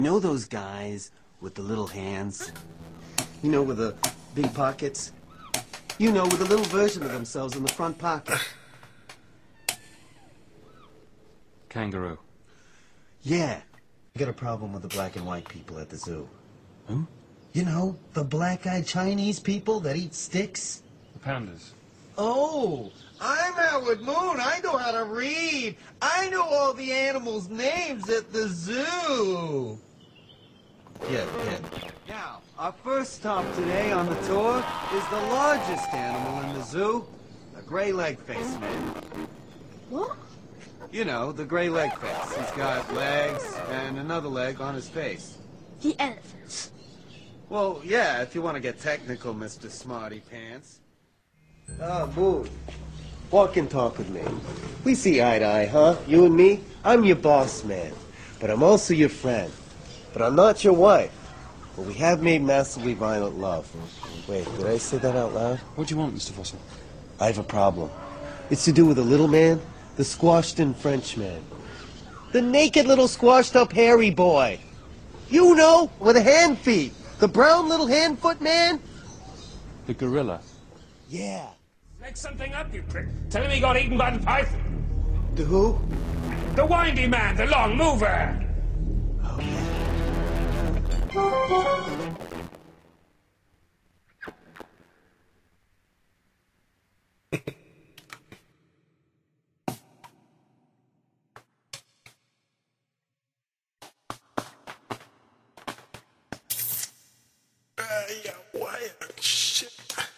You know those guys with the little hands? You know, with the big pockets? You know, with a little version of themselves in the front pocket. Kangaroo. Yeah. I got a problem with the black and white people at the zoo. Who? You know, the black-eyed Chinese people that eat sticks? The pandas. Oh, I'm Howard Moon. I know how to read. I know all the animals' names at the zoo. Yeah. Now, our first stop today on the tour is the largest animal in the zoo, the gray leg-face man. What? You know, the gray leg-face. He's got legs and another leg on his face. The elephants. Well, yeah, if you want to get technical, Mr. Smarty Pants. Moon. Walk and talk with me. We see eye to eye, huh? You and me? I'm your boss man. But I'm also your friend. But I'm not your wife. But we have made massively violent love. Wait, did I say that out loud? What do you want, Mr. Fossil? I have a problem. It's to do with the little man, the squashed-in Frenchman. The naked little squashed-up hairy boy. You know, with the hand feet. The brown little hand-foot man? The gorilla. Yeah. Make something up, you prick. Tell him he got eaten by the python. The who? The windy man, the long mover. Oh, yeah. Yeah, why? Shit.